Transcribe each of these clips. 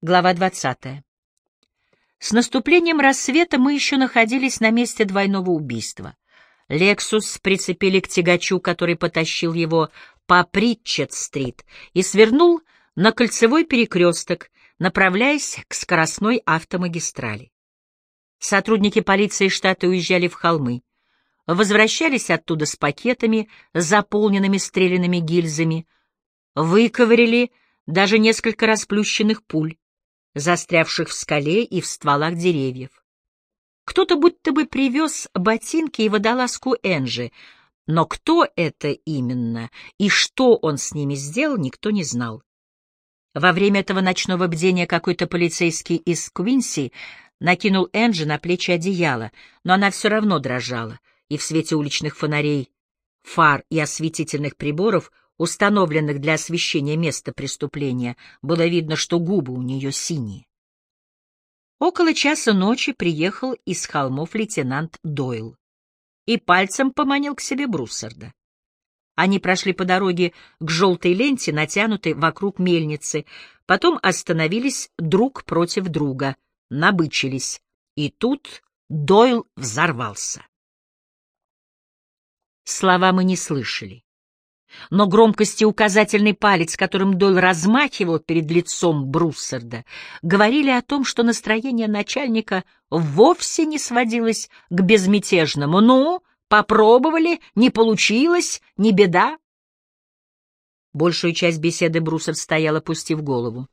Глава 20. С наступлением рассвета мы еще находились на месте двойного убийства. «Лексус» прицепили к тягачу, который потащил его по Притчет-стрит, и свернул на кольцевой перекресток, направляясь к скоростной автомагистрали. Сотрудники полиции штата уезжали в холмы, возвращались оттуда с пакетами, заполненными стрелянными гильзами, выковырили даже несколько расплющенных пуль, застрявших в скале и в стволах деревьев. Кто-то будто бы привез ботинки и водолазку Энджи, но кто это именно и что он с ними сделал, никто не знал. Во время этого ночного бдения какой-то полицейский из Квинси накинул Энджи на плечи одеяло, но она все равно дрожала, и в свете уличных фонарей, фар и осветительных приборов, установленных для освещения места преступления, было видно, что губы у нее синие. Около часа ночи приехал из холмов лейтенант Дойл и пальцем поманил к себе Бруссарда. Они прошли по дороге к желтой ленте, натянутой вокруг мельницы, потом остановились друг против друга, набычились, и тут Дойл взорвался. Слова мы не слышали, но громкость и указательный палец, которым Дойл размахивал перед лицом Бруссарда, говорили о том, что настроение начальника вовсе не сводилось к безмятежному «ну, попробовали, не получилось, не беда». Большую часть беседы Бруссард стоял, опустив голову.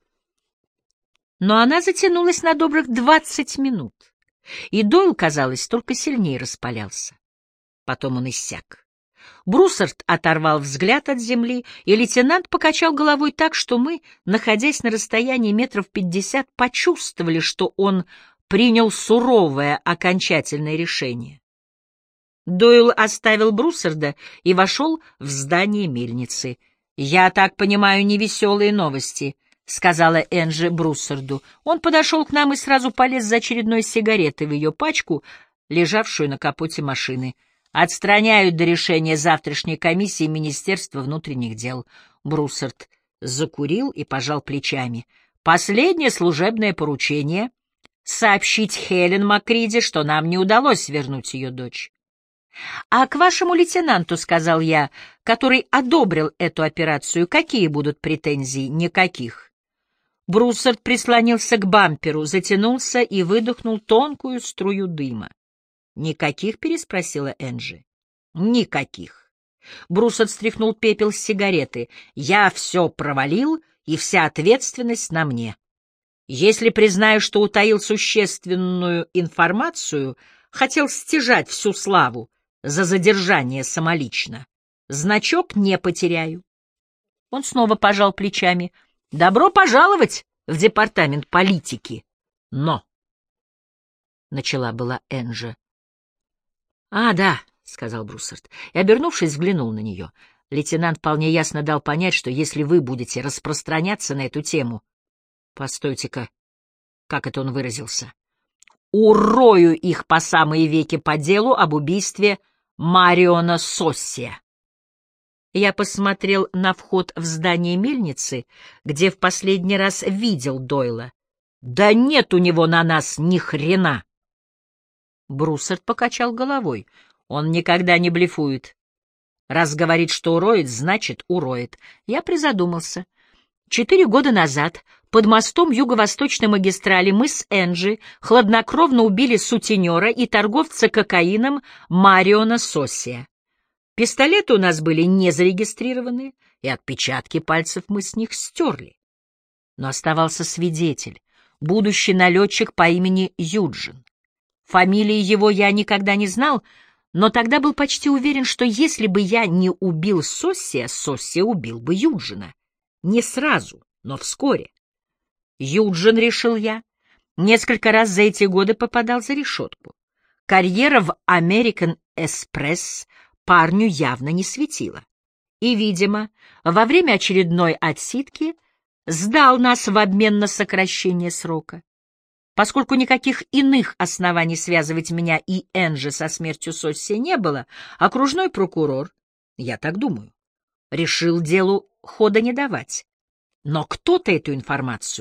Но она затянулась на добрых 20 минут, и Дойл, казалось, только сильнее распалялся. Потом он иссяк. Бруссард оторвал взгляд от земли, и лейтенант покачал головой так, что мы, находясь на расстоянии метров 50, почувствовали, что он принял суровое окончательное решение. Дойл оставил Бруссарда и вошел в здание мельницы. «Я так понимаю, невеселые новости», — сказала Энджи Бруссарду. Он подошел к нам и сразу полез за очередной сигаретой в ее пачку, лежавшую на капоте машины. «Отстраняют до решения завтрашней комиссии Министерства внутренних дел». Бруссард закурил и пожал плечами. «Последнее служебное поручение — сообщить Хелен Макриди, что нам не удалось вернуть ее дочь». «А к вашему лейтенанту, — сказал я, — который одобрил эту операцию, какие будут претензии?» «Никаких». Бруссард прислонился к бамперу, затянулся и выдохнул тонкую струю дыма. «Никаких?» — переспросила Энджи. «Никаких». Бруссард стряхнул пепел с сигареты. «Я все провалил, и вся ответственность на мне. Если признаю, что утаил существенную информацию, хотел стяжать всю славу за задержание самолично, значок не потеряю». Он снова пожал плечами. «Добро пожаловать в департамент политики». «Но...» — начала была Энджи. «А, да», — сказал Бруссард, и, обернувшись, взглянул на нее. Лейтенант вполне ясно дал понять, что если вы будете распространяться на эту тему... Постойте-ка, как это он выразился? «Урою их по самые веки по делу об убийстве Мариона Соссия». Я посмотрел на вход в здание мельницы, где в последний раз видел Дойла. «Да нет у него на нас ни хрена!» Бруссард покачал головой. «Он никогда не блефует. Раз говорит, что уроет, значит, уроет». Я призадумался. 4 года назад под мостом юго-восточной магистрали мы с Энджи хладнокровно убили сутенера и торговца кокаином Мариона Соссия. Пистолеты у нас были не зарегистрированы, и отпечатки пальцев мы с них стерли. Но оставался свидетель, будущий налетчик по имени Юджин. Фамилии его я никогда не знал, но тогда был почти уверен, что если бы я не убил Соссия, Соссия убил бы Юджина. Не сразу, но вскоре. Юджин, решил я, несколько раз за эти годы попадал за решетку. Карьера в American Express парню явно не светила. И, видимо, во время очередной отсидки сдал нас в обмен на сокращение срока. Поскольку никаких иных оснований связывать меня и Энджи со смертью Соссия не было, окружной прокурор, я так думаю, решил делу хода не давать. Но кто-то эту информацию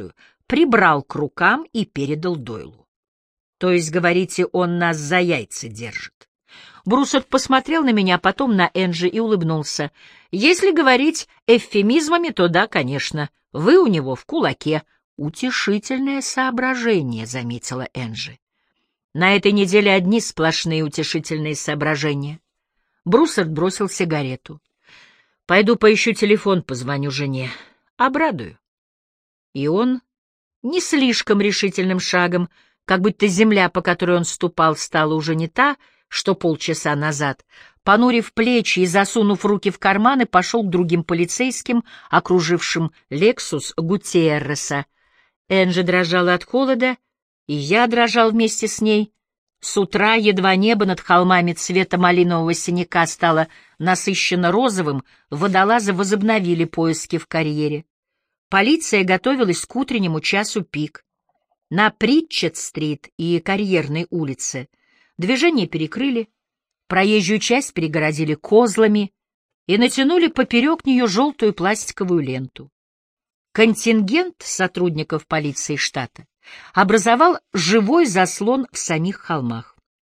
прибрал к рукам и передал Дойлу. То есть, говорите, он нас за яйца держит. Бруссард посмотрел на меня, потом на Энджи и улыбнулся. Если говорить эвфемизмами, то да, конечно, вы у него в кулаке. Утешительное соображение, заметила Энджи. На этой неделе одни сплошные утешительные соображения. Бруссард бросил сигарету. Пойду поищу телефон, позвоню жене. Обрадую. И он не слишком решительным шагом, как будто земля, по которой он ступал, стала уже не та, что полчаса назад, понурив плечи и засунув руки в карманы, пошел к другим полицейским, окружившим «Лексус» Гутиерреса. Энджи дрожала от холода, и я дрожал вместе с ней. С утра едва небо над холмами цвета малинового синяка стало насыщенно розовым, водолазы возобновили поиски в карьере. Полиция готовилась к утреннему часу пик. На Притчет-стрит и Карьерной улице движение перекрыли, проезжую часть перегородили козлами и натянули поперек нее желтую пластиковую ленту. Контингент сотрудников полиции штата образовал живой заслон в самих холмах.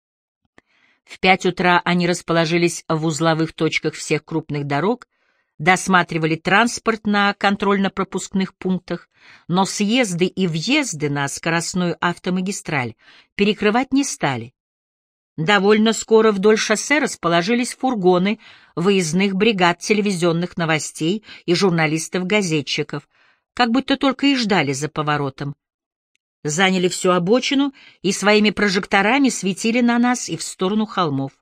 В 5 утра они расположились в узловых точках всех крупных дорог, досматривали транспорт на контрольно-пропускных пунктах, но съезды и въезды на скоростную автомагистраль перекрывать не стали. Довольно скоро вдоль шоссе расположились фургоны выездных бригад телевизионных новостей и журналистов-газетчиков, как будто только и ждали за поворотом. Заняли всю обочину и своими прожекторами светили на нас и в сторону холмов.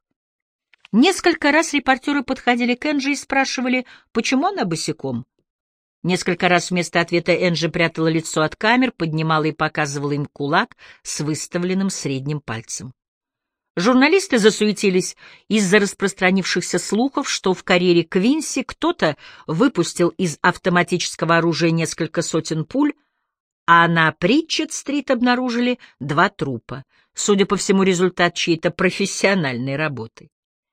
Несколько раз репортеры подходили к Энджи и спрашивали, почему она босиком. Несколько раз вместо ответа Энджи прятала лицо от камер, поднимала и показывала им кулак с выставленным средним пальцем. Журналисты засуетились из-за распространившихся слухов, что в карьере Квинси кто-то выпустил из автоматического оружия несколько сотен пуль, а на Притчет-стрит обнаружили 2 трупа, судя по всему, результат чьей-то профессиональной работы.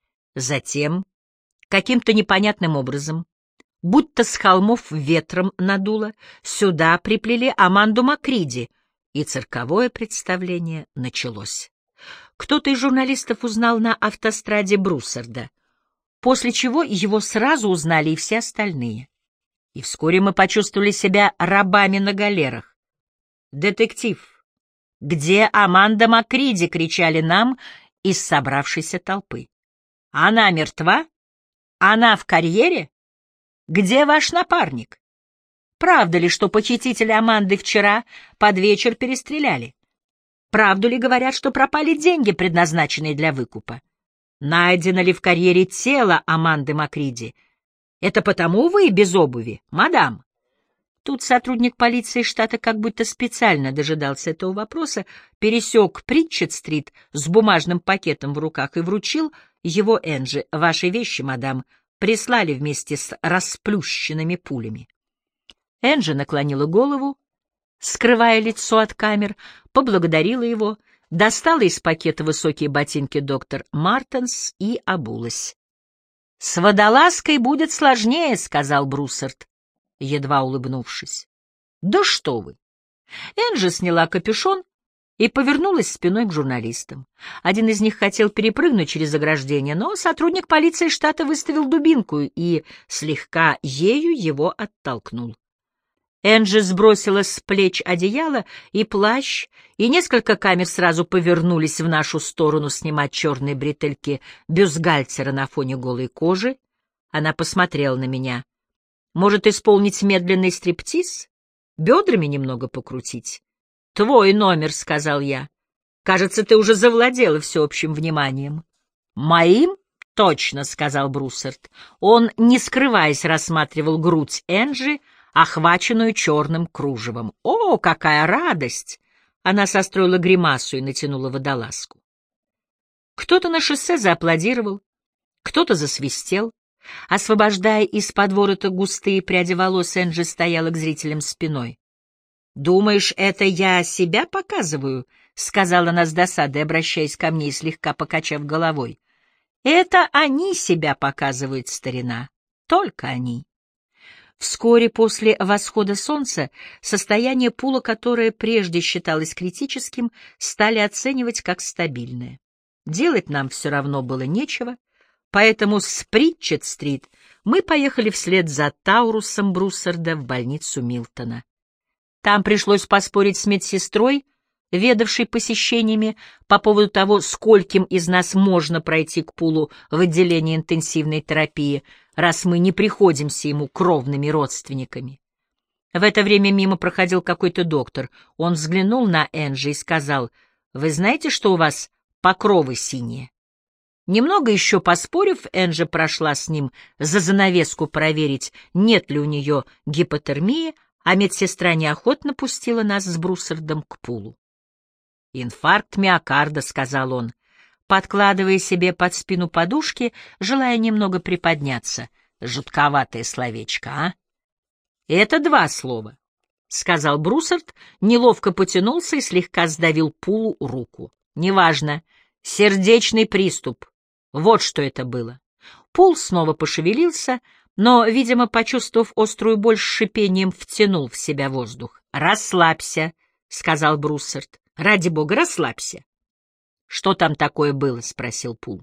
Затем, каким-то непонятным образом, будто с холмов ветром надуло, сюда приплели Аманду Макриди, и цирковое представление началось. Кто-то из журналистов узнал на автостраде Бруссарда, после чего его сразу узнали и все остальные. И вскоре мы почувствовали себя рабами на галерах. «Детектив! Где Аманда Макриди?» — кричали нам из собравшейся толпы. «Она мертва? Она в карьере? Где ваш напарник? Правда ли, что похитителя Аманды вчера под вечер перестреляли? Правду ли говорят, что пропали деньги, предназначенные для выкупа? Найдено ли в карьере тело Аманды Макриди? Это потому вы без обуви, мадам?» Тут сотрудник полиции штата как будто специально дожидался этого вопроса, пересек Притчет-стрит с бумажным пакетом в руках и вручил его Энджи. «Ваши вещи, мадам, прислали вместе с расплющенными пулями». Энджи наклонила голову, скрывая лицо от камер, поблагодарила его, достала из пакета высокие ботинки доктор Мартенс и обулась. «С водолазкой будет сложнее», — сказал Бруссард, едва улыбнувшись. «Да что вы!» Энджи сняла капюшон и повернулась спиной к журналистам. Один из них хотел перепрыгнуть через ограждение, но сотрудник полиции штата выставил дубинку и слегка ею его оттолкнул. Энджи сбросила с плеч одеяло и плащ, и несколько камер сразу повернулись в нашу сторону снимать черные бретельки бюстгальтера на фоне голой кожи. Она посмотрела на меня. «Может, исполнить медленный стриптиз? Бедрами немного покрутить?» «Твой номер», — сказал я. «Кажется, ты уже завладела всеобщим вниманием». «Моим? Точно», — сказал Бруссард. Он, не скрываясь, рассматривал грудь Энджи, охваченную черным кружевом. «О, какая радость!» Она состроила гримасу и натянула водолазку. Кто-то на шоссе зааплодировал, кто-то засвистел. Освобождая из-под ворота густые пряди волос, Энджи стояла к зрителям спиной. «Думаешь, это я себя показываю?» — сказала она с досадой, обращаясь ко мне и слегка покачав головой. «Это они себя показывают, старина, только они». Вскоре после восхода солнца состояние Пула, которое прежде считалось критическим, стали оценивать как стабильное. Делать нам все равно было нечего, поэтому с Притчет-стрит мы поехали вслед за Таурусом Бруссарда в больницу Милтона. Там пришлось поспорить с медсестрой, ведавшей посещениями, по поводу того, скольким из нас можно пройти к Пулу в отделении интенсивной терапии, раз мы не приходимся ему кровными родственниками. В это время мимо проходил какой-то доктор. Он взглянул на Энджи и сказал: «Вы знаете, что у вас покровы синие?» Немного еще поспорив, Энджи прошла с ним за занавеску проверить, нет ли у нее гипотермии, а медсестра неохотно пустила нас с Бруссардом к Пулу. «Инфаркт миокарда», — сказал он, подкладывая себе под спину подушки, желая немного приподняться. Жутковатое словечко, а? «Это 2 слова», — сказал Бруссард, неловко потянулся и слегка сдавил Пулу руку. «Неважно. Сердечный приступ. Вот что это было». Пул снова пошевелился, но, видимо, почувствовав острую боль, с шипением втянул в себя воздух. «Расслабься», — сказал Бруссард. «Ради бога, расслабься». «Что там такое было?» — спросил Пул.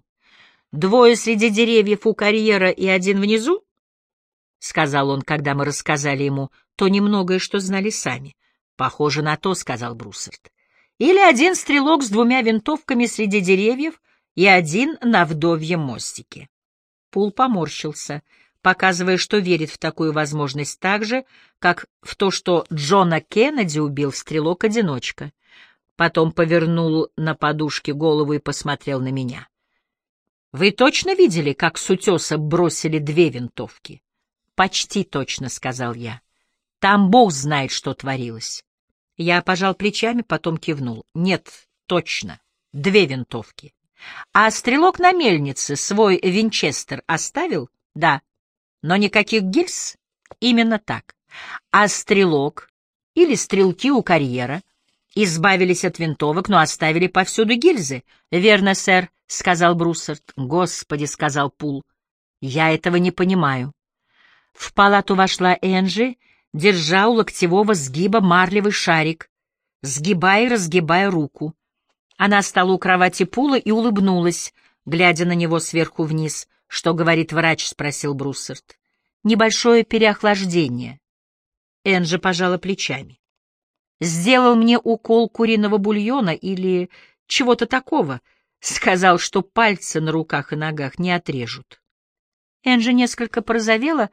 «2 среди деревьев у карьера и 1 внизу?» — сказал он, когда мы рассказали ему то немногое, что знали сами. «Похоже на то», — сказал Бруссард. «Или 1 стрелок с 2 винтовками среди деревьев и 1 на вдовьем мостике». Пул поморщился, показывая, что верит в такую возможность так же, как в то, что Джона Кеннеди убил стрелок-одиночка. Потом повернул на подушке голову и посмотрел на меня. «Вы точно видели, как с утеса бросили 2 винтовки?» «Почти точно», — сказал я. «Там Бог знает, что творилось». Я пожал плечами, потом кивнул. «Нет, точно. 2 винтовки. А стрелок на мельнице свой винчестер оставил?» «Да. Но никаких гильз?» «Именно так. А стрелок или стрелки у карьера избавились от винтовок, но оставили повсюду гильзы?» «Верно, сэр», — сказал Бруссард. «Господи», — сказал Пул, — «я этого не понимаю». В палату вошла Энджи, держа у локтевого сгиба марлевый шарик, сгибая и разгибая руку. Она стала у кровати Пула и улыбнулась, глядя на него сверху вниз. «Что говорит врач?» — спросил Бруссард. «Небольшое переохлаждение». Энджи пожала плечами. «Сделал мне укол куриного бульона или чего-то такого. Сказал, что пальцы на руках и ногах не отрежут». Энджи несколько порозовела,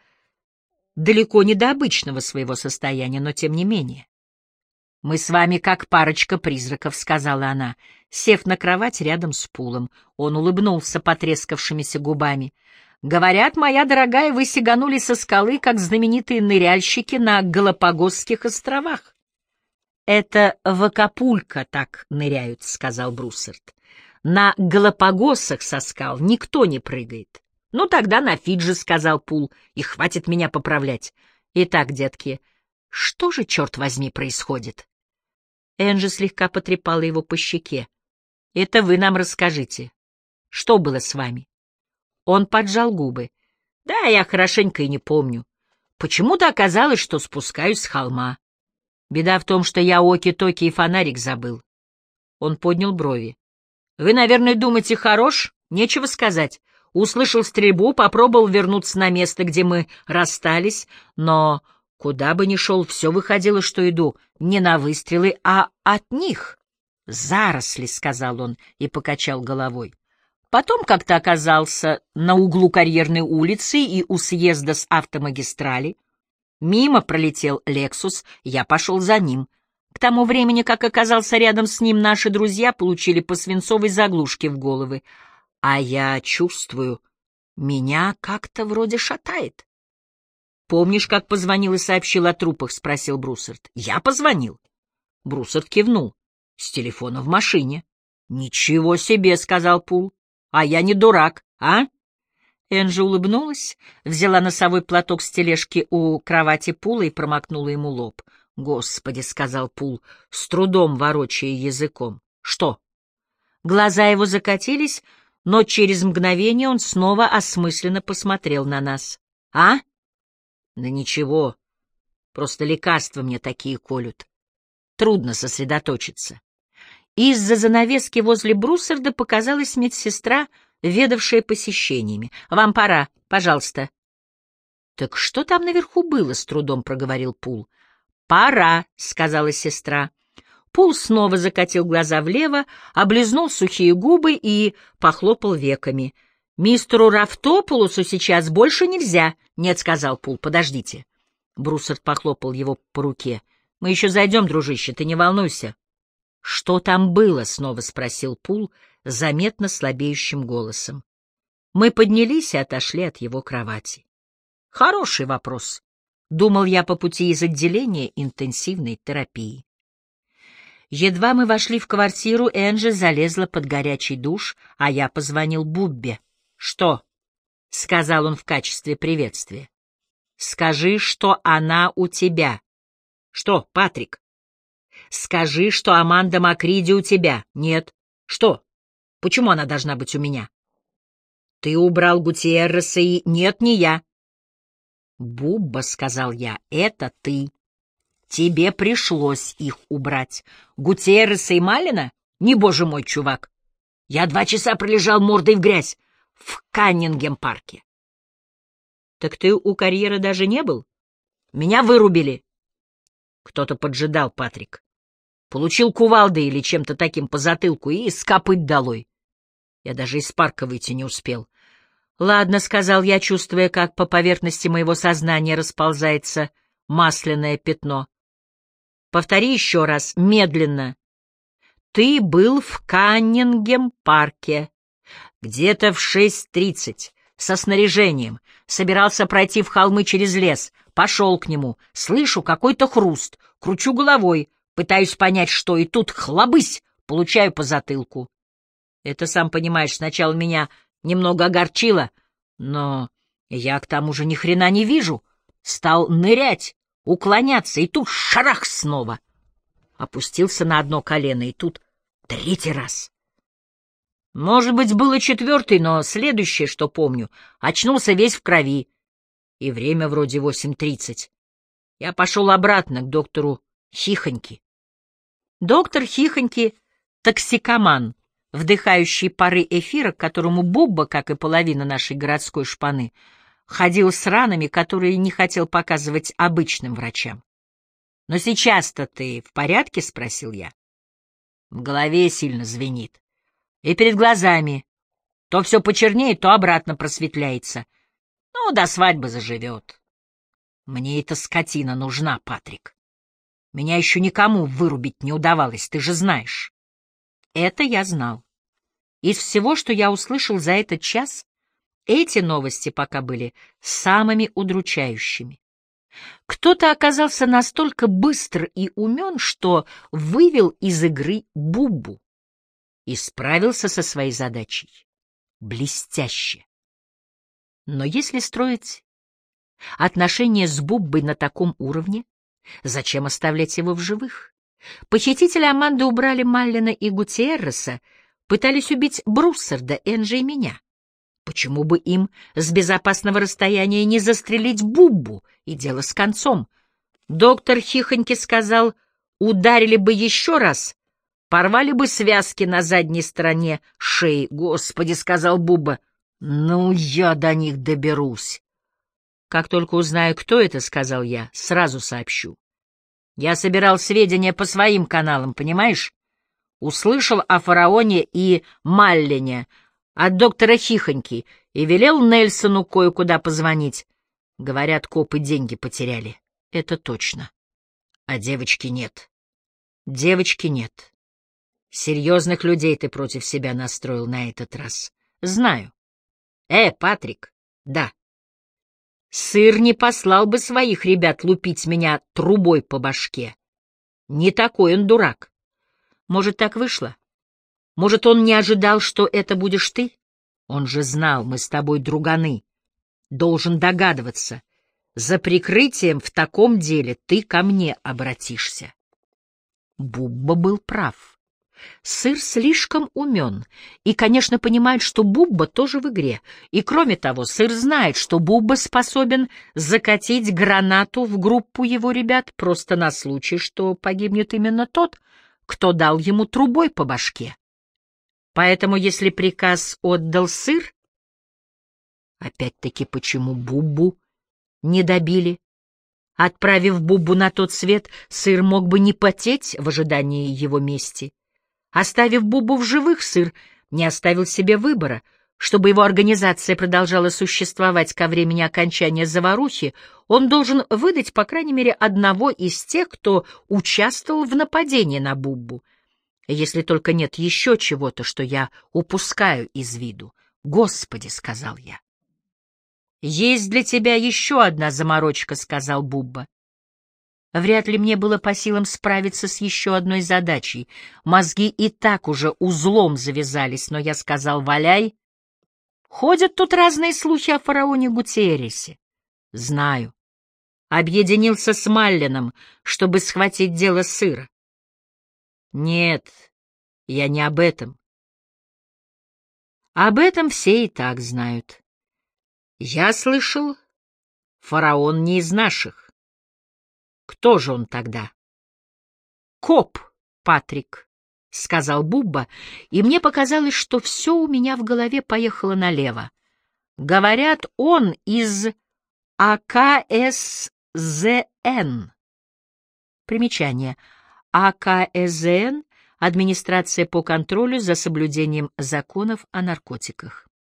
далеко не до обычного своего состояния, но тем не менее. «Мы с вами как парочка призраков», — сказала она, сев на кровать рядом с Пулом. Он улыбнулся потрескавшимися губами. «Говорят, моя дорогая, вы сиганули со скалы, как знаменитые ныряльщики на Галапагосских островах». «Это в Акапулько так ныряют», — сказал Бруссард. «На Галапагосах со скал никто не прыгает». «Ну, тогда на Фиджи», — сказал Пул, — «и хватит меня поправлять». «Итак, детки, что же, черт возьми, происходит?» Энджи слегка потрепала его по щеке. «Это вы нам расскажите. Что было с вами?» Он поджал губы. «Да, я хорошенько и не помню. Почему-то оказалось, что спускаюсь с холма. Беда в том, что я оки-токи и фонарик забыл». Он поднял брови. «Вы, наверное, думаете, хорош? Нечего сказать. Услышал стрельбу, попробовал вернуться на место, где мы расстались, но куда бы ни шел, все выходило, что иду не на выстрелы, а от них. «Заросли», — сказал он и покачал головой. Потом как-то оказался на углу Карьерной улицы и у съезда с автомагистрали. Мимо пролетел «Лексус», я пошел за ним. К тому времени, как оказался рядом с ним, наши друзья получили по свинцовой заглушке в головы. А я чувствую, меня как-то вроде шатает. «Помнишь, как позвонил и сообщил о трупах?» — спросил Бруссард. «Я позвонил». Бруссард кивнул. «С телефона в машине». «Ничего себе», — сказал Пул. «А я не дурак, а?» Энджи улыбнулась, взяла носовой платок с тележки у кровати Пула и промокнула ему лоб. «Господи», — сказал Пул, с трудом ворочая языком. «Что?» Глаза его закатились, но через мгновение он снова осмысленно посмотрел на нас. «А?» Да ничего, просто лекарства мне такие колют. Трудно сосредоточиться. Из-за занавески возле Бруссарда показалась медсестра, ведавшая посещениями. «Вам пора, пожалуйста». «Так что там наверху было?» — с трудом проговорил Пул. «Пора», — сказала сестра. Пул снова закатил глаза влево, облизнул сухие губы и похлопал веками. «Мистеру Рафтопулусу сейчас больше нельзя». «Нет», — сказал Пул, — «подождите». Бруссард похлопал его по руке. «Мы еще зайдем, дружище, ты не волнуйся». «Что там было?» — снова спросил Пул заметно слабеющим голосом. Мы поднялись и отошли от его кровати. «Хороший вопрос», — думал я по пути из отделения интенсивной терапии. Едва мы вошли в квартиру, Энджи залезла под горячий душ, а я позвонил Буббе. «Что?» — сказал он в качестве приветствия. «Скажи, что она у тебя». «Что, Патрик?» «Скажи, что Аманда Макриди у тебя». «Нет». «Что? Почему она должна быть у меня?» «Ты убрал Гутиерреса и...» «Нет, не я». «Бубба», — сказал я, — «это ты. Тебе пришлось их убрать. Гутиерреса и Малина? Не, боже мой, чувак. Я 2 часа пролежал мордой в грязь в Каннингем-парке». «Так ты у карьера даже не был? Меня вырубили». «Кто-то поджидал, Патрик. Получил кувалдой или чем-то таким по затылку и скопыть долой. Я даже из парка выйти не успел». «Ладно», — сказал я, чувствуя, как по поверхности моего сознания расползается масляное пятно. «Повтори еще раз, медленно. Ты был в Каннингем-парке. Где-то в 6:30, со снаряжением. Собирался пройти в холмы через лес. Пошел к нему. Слышу какой-то хруст. Кручу головой, пытаюсь понять, что, и тут хлобысь, получаю по затылку. Это, сам понимаешь, сначала меня немного огорчило, но я к тому же ни хрена не вижу. Стал нырять, уклоняться, и тут шарах снова. Опустился на одно колено, и тут 3-й раз. Может быть, было 4-й, но следующее, что помню, очнулся весь в крови. И время вроде 8:30. Я пошел обратно к доктору Хихоньки. Доктор Хихоньки — токсикоман, вдыхающий пары эфира, к которому Бубба, как и половина нашей городской шпаны, ходил с ранами, которые не хотел показывать обычным врачам. «Но сейчас-то ты в порядке?» — спросил я. В голове сильно звенит. И перед глазами. То все почернеет, то обратно просветляется. Ну, до свадьбы заживет. Мне эта скотина нужна, Патрик. Меня еще никому вырубить не удавалось, ты же знаешь. Это я знал. Из всего, что я услышал за этот час, эти новости пока были самыми удручающими. Кто-то оказался настолько быстр и умен, что вывел из игры Буббу и справился со своей задачей блестяще. Но если строить отношения с Буббой на таком уровне, зачем оставлять его в живых? Похитители Аманды убрали Маллина и Гутиерреса, пытались убить Бруссарда, Энджи и меня. Почему бы им с безопасного расстояния не застрелить Буббу, и дело с концом? Доктор Хихоньки сказал, ударили бы еще раз, порвали бы связки на задней стороне шеи. Господи, сказал Бубба, ну я до них доберусь. Как только узнаю, кто это, сказал я, сразу сообщу. Я собирал сведения по своим каналам, понимаешь? Услышал о фараоне и Маллине от доктора Хихоньки и велел Нельсону кое-куда позвонить. Говорят, копы деньги потеряли. Это точно. А девочки нет. Девочки нет. Серьезных людей ты против себя настроил на этот раз. Знаю. Патрик, да. Сыр не послал бы своих ребят лупить меня трубой по башке. Не такой он дурак. Может, так вышло? Может, он не ожидал, что это будешь ты? Он же знал, мы с тобой друганы. Должен догадываться. За прикрытием в таком деле ты ко мне обратишься. Бубба был прав. Сыр слишком умен и, конечно, понимает, что Бубба тоже в игре. И, кроме того, Сыр знает, что Бубба способен закатить гранату в группу его ребят просто на случай, что погибнет именно тот, кто дал ему трубой по башке. Поэтому, если приказ отдал Сыр, опять-таки, почему Буббу не добили? Отправив Буббу на тот свет, Сыр мог бы не потеть в ожидании его мести. Оставив Буббу в живых, Сыр не оставил себе выбора. Чтобы его организация продолжала существовать ко времени окончания заварухи, он должен выдать, по крайней мере, одного из тех, кто участвовал в нападении на Буббу. Если только нет еще чего-то, что я упускаю из виду. «Господи», — сказал я. «Есть для тебя еще одна заморочка», — сказал Бубба. Вряд ли мне было по силам справиться с еще одной задачей. Мозги и так уже узлом завязались, но я сказал: «Валяй». Ходят тут разные слухи о фараоне Гутиерресе. Знаю. Объединился с Маллином, чтобы схватить дело Сыра. Нет, я не об этом. Об этом все и так знают. Я слышал, фараон не из наших. Кто же он тогда? Коп, Патрик, — сказал Бубба, и мне показалось, что все у меня в голове поехало налево. Говорят, он из АКСЗН. Примечание. АКСЗН — Администрация по контролю за соблюдением законов о наркотиках.